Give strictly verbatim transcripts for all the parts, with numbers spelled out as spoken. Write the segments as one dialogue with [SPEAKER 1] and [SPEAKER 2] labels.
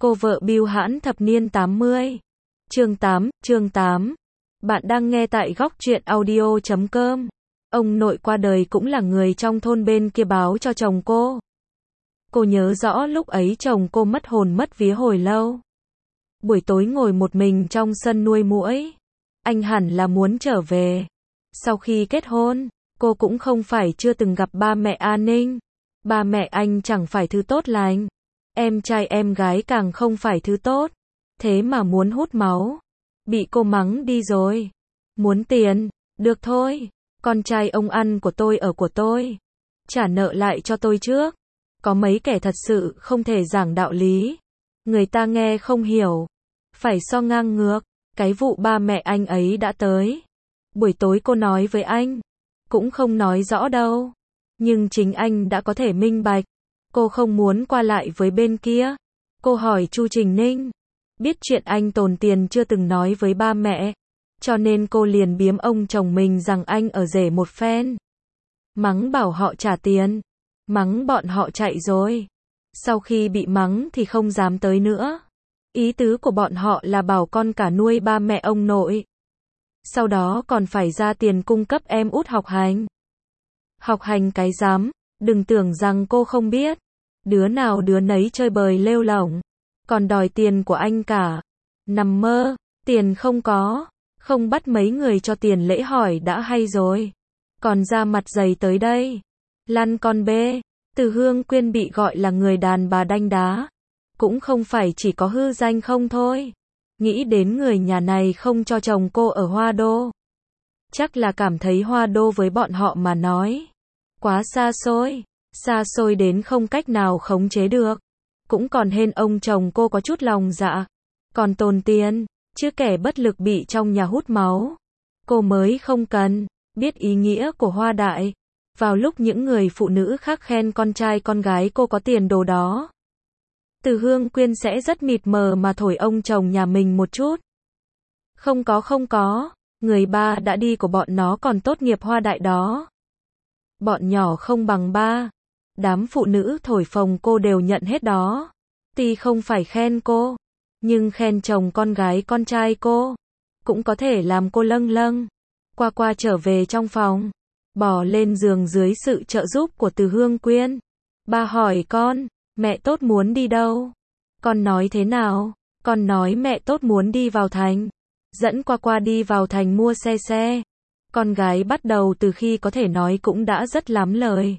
[SPEAKER 1] Cô vợ bưu hãn thập niên tám mươi. Chương tám, chương tám. Bạn đang nghe tại góc truyện audio chấm com. Ông nội qua đời cũng là người trong thôn bên kia báo cho chồng cô. Cô nhớ rõ lúc ấy chồng cô mất hồn mất vía hồi lâu. Buổi tối ngồi một mình trong sân nuôi muỗi. Anh hẳn là muốn trở về. Sau khi kết hôn, cô cũng không phải chưa từng gặp ba mẹ A Ninh. Ba mẹ anh chẳng phải thứ tốt lành. Em trai em gái càng không phải thứ tốt. Thế mà muốn hút máu. Bị cô mắng đi rồi. Muốn tiền, được thôi. Con trai ông ăn của tôi ở của tôi. Trả nợ lại cho tôi trước. Có mấy kẻ thật sự không thể giảng đạo lý. Người ta nghe không hiểu. Phải so ngang ngược. Cái vụ ba mẹ anh ấy đã tới. Buổi tối cô nói với anh. Cũng không nói rõ đâu. Nhưng chính anh đã có thể minh bạch. Cô không muốn qua lại với bên kia. Cô hỏi Chu Trình Ninh. Biết chuyện anh tồn tiền chưa từng nói với ba mẹ. Cho nên cô liền biếm ông chồng mình rằng anh ở rể một phen. Mắng bảo họ trả tiền. Mắng bọn họ chạy rồi. Sau khi bị mắng thì không dám tới nữa. Ý tứ của bọn họ là bảo con cả nuôi ba mẹ ông nội. Sau đó còn phải ra tiền cung cấp em út học hành. Học hành cái dám, đừng tưởng rằng cô không biết. Đứa nào đứa nấy chơi bời lêu lổng. Còn đòi tiền của anh cả. Nằm mơ, tiền không có. Không bắt mấy người cho tiền lễ hỏi đã hay rồi. Còn ra mặt dày tới đây. Lăn con bê. Từ Hương Quyên bị gọi là người đàn bà đanh đá. Cũng không phải chỉ có hư danh không thôi. Nghĩ đến người nhà này không cho chồng cô ở Hoa Đô. Chắc là cảm thấy Hoa Đô với bọn họ mà nói. Quá xa xôi. Xa xôi đến không cách nào khống chế được. Cũng còn hên ông chồng cô có chút lòng dạ. Còn tồn tiền. Chứ kẻ bất lực bị trong nhà hút máu. Cô mới không cần. Biết ý nghĩa của Hoa Đại. Vào lúc những người phụ nữ khác khen con trai con gái cô có tiền đồ đó. Từ Hương Quyên sẽ rất mịt mờ mà thổi ông chồng nhà mình một chút. Không có không có. Người ba đã đi của bọn nó còn tốt nghiệp Hoa Đại đó. Bọn nhỏ không bằng ba. Đám phụ nữ thổi phồng cô đều nhận hết đó. Tuy không phải khen cô. Nhưng khen chồng con gái con trai cô. Cũng có thể làm cô lâng lâng. Qua qua trở về trong phòng. Bò lên giường dưới sự trợ giúp của Từ Hương Quyên. Ba hỏi con. Mẹ tốt muốn đi đâu? Con nói thế nào? Con nói mẹ tốt muốn đi vào thành. Dẫn qua qua đi vào thành mua xe xe. Con gái bắt đầu từ khi có thể nói cũng đã rất lắm lời.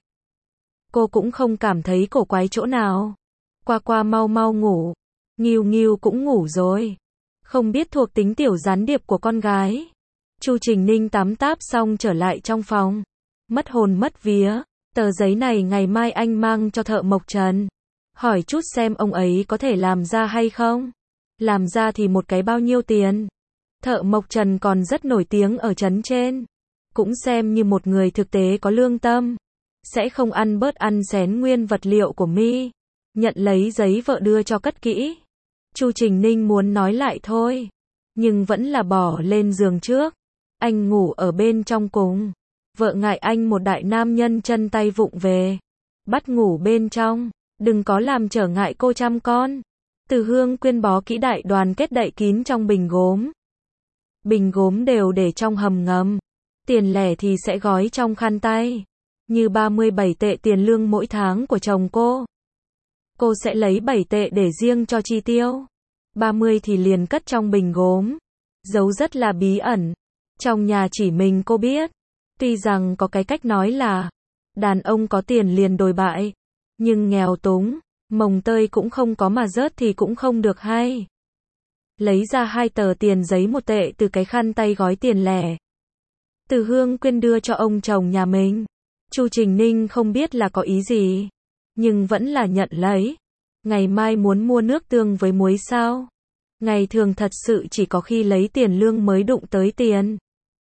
[SPEAKER 1] Cô cũng không cảm thấy cổ quái chỗ nào. Qua qua mau mau ngủ. Nghiêu Nghiêu cũng ngủ rồi. Không biết thuộc tính tiểu gián điệp của con gái. Chu Trình Ninh tắm táp xong trở lại trong phòng. Mất hồn mất vía. Tờ giấy này ngày mai anh mang cho thợ Mộc Trần. Hỏi chút xem ông ấy có thể làm ra hay không. Làm ra thì một cái bao nhiêu tiền. Thợ Mộc Trần còn rất nổi tiếng ở trấn trên. Cũng xem như một người thực tế có lương tâm. Sẽ không ăn bớt ăn xén nguyên vật liệu của mi. Nhận lấy giấy vợ đưa cho cất kỹ. Chu Trình Ninh muốn nói lại thôi. Nhưng vẫn là bỏ lên giường trước. Anh ngủ ở bên trong cùng. Vợ ngại anh một đại nam nhân chân tay vụng về. Bắt ngủ bên trong. Đừng có làm trở ngại cô chăm con. Từ Hương Quyên bó kỹ đại đoàn kết đậy kín trong bình gốm. Bình gốm đều để trong hầm ngầm. Tiền lẻ thì sẽ gói trong khăn tay. Như ba mươi bảy tệ tiền lương mỗi tháng của chồng cô. Cô sẽ lấy bảy tệ để riêng cho chi tiêu. ba mươi thì liền cất trong bình gốm. Giấu rất là bí ẩn. Trong nhà chỉ mình cô biết. Tuy rằng có cái cách nói là đàn ông có tiền liền đồi bại. Nhưng nghèo túng, mồng tơi cũng không có mà rớt thì cũng không được hay. Lấy ra hai tờ tiền giấy một tệ từ cái khăn tay gói tiền lẻ. Từ Hương Quyên đưa cho ông chồng nhà mình. Chu Trình Ninh không biết là có ý gì. Nhưng vẫn là nhận lấy. Ngày mai muốn mua nước tương với muối sao? Ngày thường thật sự chỉ có khi lấy tiền lương mới đụng tới tiền.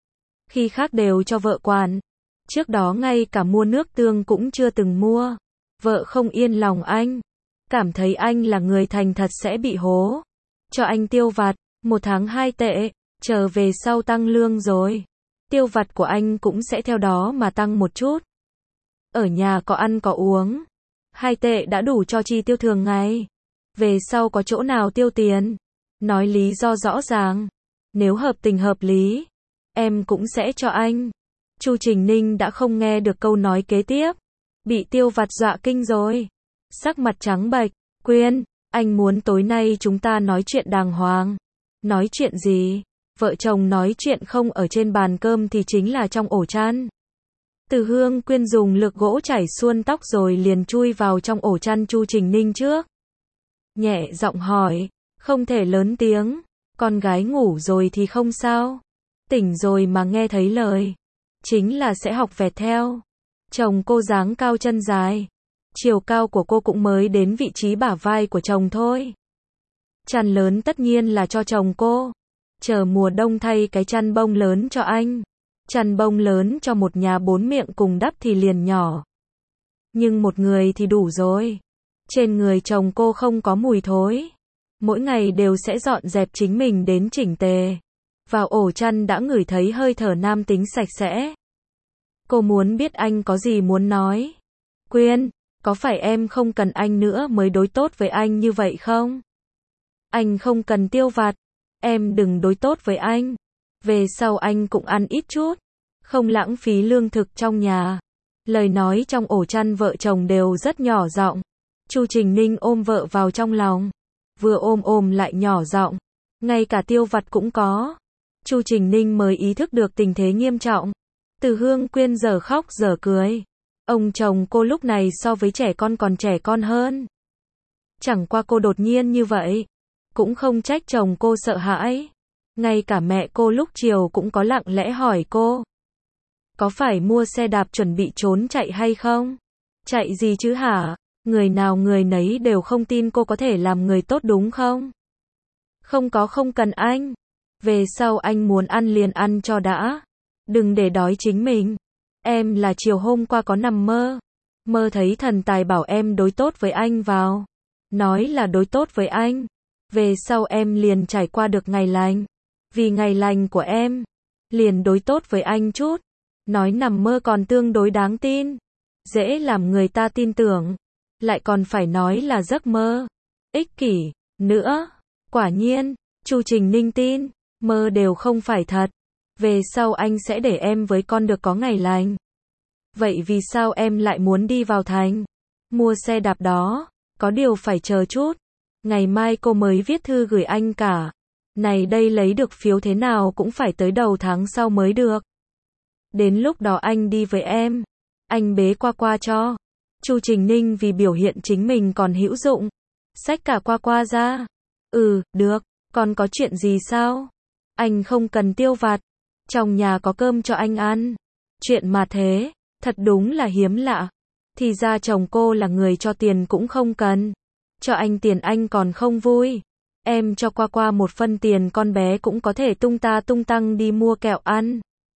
[SPEAKER 1] Khi khác đều cho vợ quản. Trước đó ngay cả mua nước tương cũng chưa từng mua. Vợ không yên lòng anh. Cảm thấy anh là người thành thật sẽ bị hố. Cho anh tiêu vặt, một tháng hai tệ. Chờ về sau tăng lương rồi. Tiêu vặt của anh cũng sẽ theo đó mà tăng một chút. Ở nhà có ăn có uống. Hai tệ đã đủ cho chi tiêu thường ngày. Về sau có chỗ nào tiêu tiền, nói lý do rõ ràng. Nếu hợp tình hợp lý, em cũng sẽ cho anh. Chu Trình Ninh đã không nghe được câu nói kế tiếp. Bị Tiêu Vặt dọa kinh rồi. Sắc mặt trắng bệch. Quyên, anh muốn tối nay chúng ta nói chuyện đàng hoàng. Nói chuyện gì? Vợ chồng nói chuyện không ở trên bàn cơm thì chính là trong ổ chăn. Từ Hương Quyên dùng lực gỗ chải suôn tóc rồi liền chui vào trong ổ chăn Chu Trình Ninh trước. Nhẹ giọng hỏi, không thể lớn tiếng, con gái ngủ rồi thì không sao. Tỉnh rồi mà nghe thấy lời, chính là sẽ học vẹt theo. Chồng cô dáng cao chân dài, chiều cao của cô cũng mới đến vị trí bả vai của chồng thôi. Chăn lớn tất nhiên là cho chồng cô. Chờ mùa đông thay cái chăn bông lớn cho anh. Chăn bông lớn cho một nhà bốn miệng cùng đắp thì liền nhỏ. Nhưng một người thì đủ rồi. Trên người chồng cô không có mùi thối. Mỗi ngày đều sẽ dọn dẹp chính mình đến chỉnh tề. Vào ổ chăn đã ngửi thấy hơi thở nam tính sạch sẽ. Cô muốn biết anh có gì muốn nói. Quyên, có phải em không cần anh nữa mới đối tốt với anh như vậy không? Anh không cần Tiêu Vặt. Em đừng đối tốt với anh. Về sau anh cũng ăn ít chút. Không lãng phí lương thực trong nhà. Lời nói trong ổ chăn vợ chồng đều rất nhỏ giọng. Chu Trình Ninh ôm vợ vào trong lòng. Vừa ôm ôm lại nhỏ giọng. Ngay cả Tiêu Vặt cũng có. Chu Trình Ninh mới ý thức được tình thế nghiêm trọng. Từ Hương Quyên giờ khóc giờ cười. Ông chồng cô lúc này so với trẻ con còn trẻ con hơn. Chẳng qua cô đột nhiên như vậy. Cũng không trách chồng cô sợ hãi. Ngay cả mẹ cô lúc chiều cũng có lặng lẽ hỏi cô. Có phải mua xe đạp chuẩn bị trốn chạy hay không? Chạy gì chứ hả? Người nào người nấy đều không tin cô có thể làm người tốt đúng không? Không có, không cần anh. Về sau anh muốn ăn liền ăn cho đã. Đừng để đói chính mình. Em là chiều hôm qua có nằm mơ. Mơ thấy thần tài bảo em đối tốt với anh vào. Nói là đối tốt với anh. Về sau em liền trải qua được ngày lành. Vì ngày lành của em, liền đối tốt với anh chút. Nói nằm mơ còn tương đối đáng tin. Dễ làm người ta tin tưởng. Lại còn phải nói là giấc mơ. Ích kỷ, nữa. Quả nhiên, Chu Trình Ninh tin. Mơ đều không phải thật. Về sau anh sẽ để em với con được có ngày lành. Vậy vì sao em lại muốn đi vào thành? Mua xe đạp đó. Có điều phải chờ chút. Ngày mai cô mới viết thư gửi anh cả. Này đây lấy được phiếu thế nào cũng phải tới đầu tháng sau mới được. Đến lúc đó anh đi với em. Anh bế qua qua cho. Chu Trình Ninh vì biểu hiện chính mình còn hữu dụng. Xách cả qua qua ra. Ừ, được. Còn có chuyện gì sao? Anh không cần Tiêu Vặt. Trong nhà có cơm cho anh ăn. Chuyện mà thế. Thật đúng là hiếm lạ. Thì ra chồng cô là người cho tiền cũng không cần. Cho anh tiền anh còn không vui. Em cho qua qua một phân tiền con bé cũng có thể tung ta tung tăng đi mua kẹo ăn.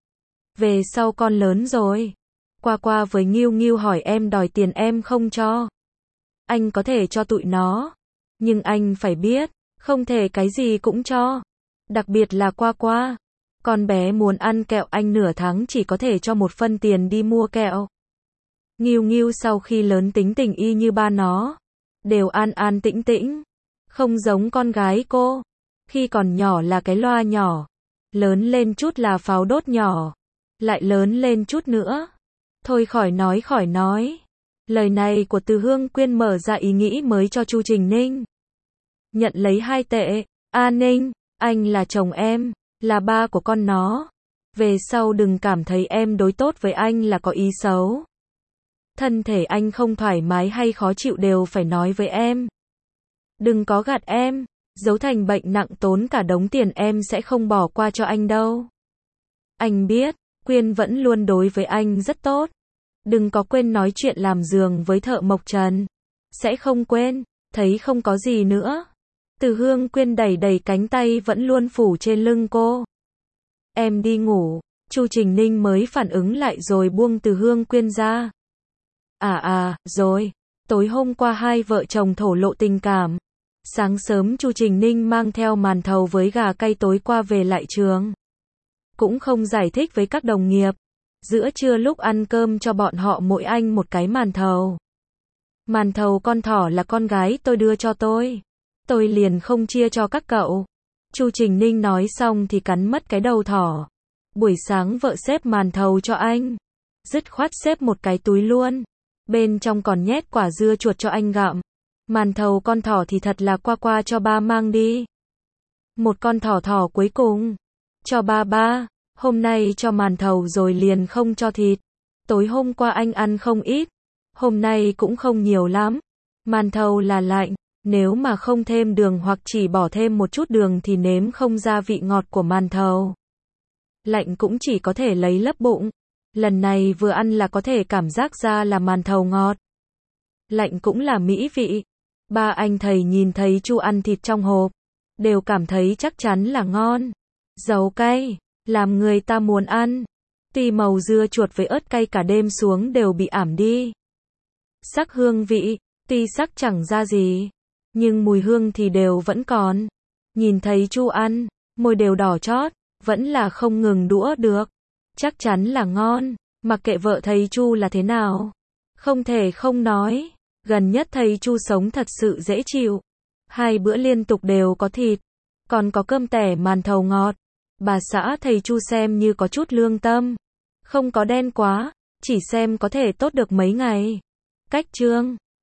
[SPEAKER 1] Về sau con lớn rồi. Qua qua với Nghiêu Nghiêu hỏi em đòi tiền em không cho. Anh có thể cho tụi nó. Nhưng anh phải biết, không thể cái gì cũng cho. Đặc biệt là qua qua. Con bé muốn ăn kẹo anh nửa tháng chỉ có thể cho một phân tiền đi mua kẹo. Nghiêu Nghiêu sau khi lớn tính tình y như ba nó. Đều an an tĩnh tĩnh. Không giống con gái cô. Khi còn nhỏ là cái loa nhỏ. Lớn lên chút là pháo đốt nhỏ. Lại lớn lên chút nữa. Thôi khỏi nói khỏi nói. Lời này của Từ Hương Quyên mở ra ý nghĩ mới cho Chu Trình Ninh. Nhận lấy hai tệ. A Ninh, anh là chồng em. Là ba của con nó. Về sau đừng cảm thấy em đối tốt với anh là có ý xấu. Thân thể anh không thoải mái hay khó chịu đều phải nói với em. Đừng có gạt em. Giấu thành bệnh nặng tốn cả đống tiền em sẽ không bỏ qua cho anh đâu. Anh biết, Quyên vẫn luôn đối với anh rất tốt. Đừng có quên nói chuyện làm giường với thợ mộc Trần. Sẽ không quên, thấy không có gì nữa. Từ Hương Quyên đẩy đẩy cánh tay vẫn luôn phủ trên lưng cô. Em đi ngủ. Chu Trình Ninh mới phản ứng lại rồi buông Từ Hương Quyên ra. À à, rồi. Tối hôm qua hai vợ chồng thổ lộ tình cảm. Sáng sớm Chu Trình Ninh mang theo màn thầu với gà cay tối qua về lại trường. Cũng không giải thích với các đồng nghiệp. Giữa trưa lúc ăn cơm cho bọn họ mỗi anh một cái màn thầu. Màn thầu con thỏ là con gái tôi đưa cho tôi. tôi liền không chia cho các cậu. Chu Trình Ninh nói xong thì cắn mất cái đầu thỏ. Buổi sáng vợ xếp màn thầu cho anh. Dứt khoát xếp một cái túi luôn. Bên trong còn nhét quả dưa chuột cho anh gặm. Màn thầu con thỏ thì thật là qua qua cho ba mang đi. Một con thỏ thỏ cuối cùng. Cho ba ba. Hôm nay cho màn thầu rồi liền không cho thịt. Tối hôm qua anh ăn không ít. Hôm nay cũng không nhiều lắm. Màn thầu là lạnh. Nếu mà không thêm đường hoặc chỉ bỏ thêm một chút đường thì nếm không ra vị ngọt của màn thầu. Lạnh cũng chỉ có thể lấy lấp bụng. Lần này vừa ăn là có thể cảm giác ra là màn thầu ngọt. Lạnh cũng là mỹ vị. Ba anh thầy nhìn thấy Chu ăn thịt trong hộp. Đều cảm thấy chắc chắn là ngon. Dầu cay. Làm người ta muốn ăn. Tuy màu dưa chuột với ớt cay cả đêm xuống đều bị ảm đi. Sắc hương vị. Tuy sắc chẳng ra gì. Nhưng mùi hương thì đều vẫn còn. Nhìn thấy Chu ăn. Môi đều đỏ chót. Vẫn là không ngừng đũa được. Chắc chắn là ngon. Mặc kệ vợ thầy Chu là thế nào. Không thể không nói. Gần nhất thầy Chu sống thật sự dễ chịu. Hai bữa liên tục đều có thịt. Còn có cơm tẻ màn thầu ngọt. Bà xã thầy Chu xem như có chút lương tâm. Không có đen quá. Chỉ xem có thể tốt được mấy ngày. Cách chương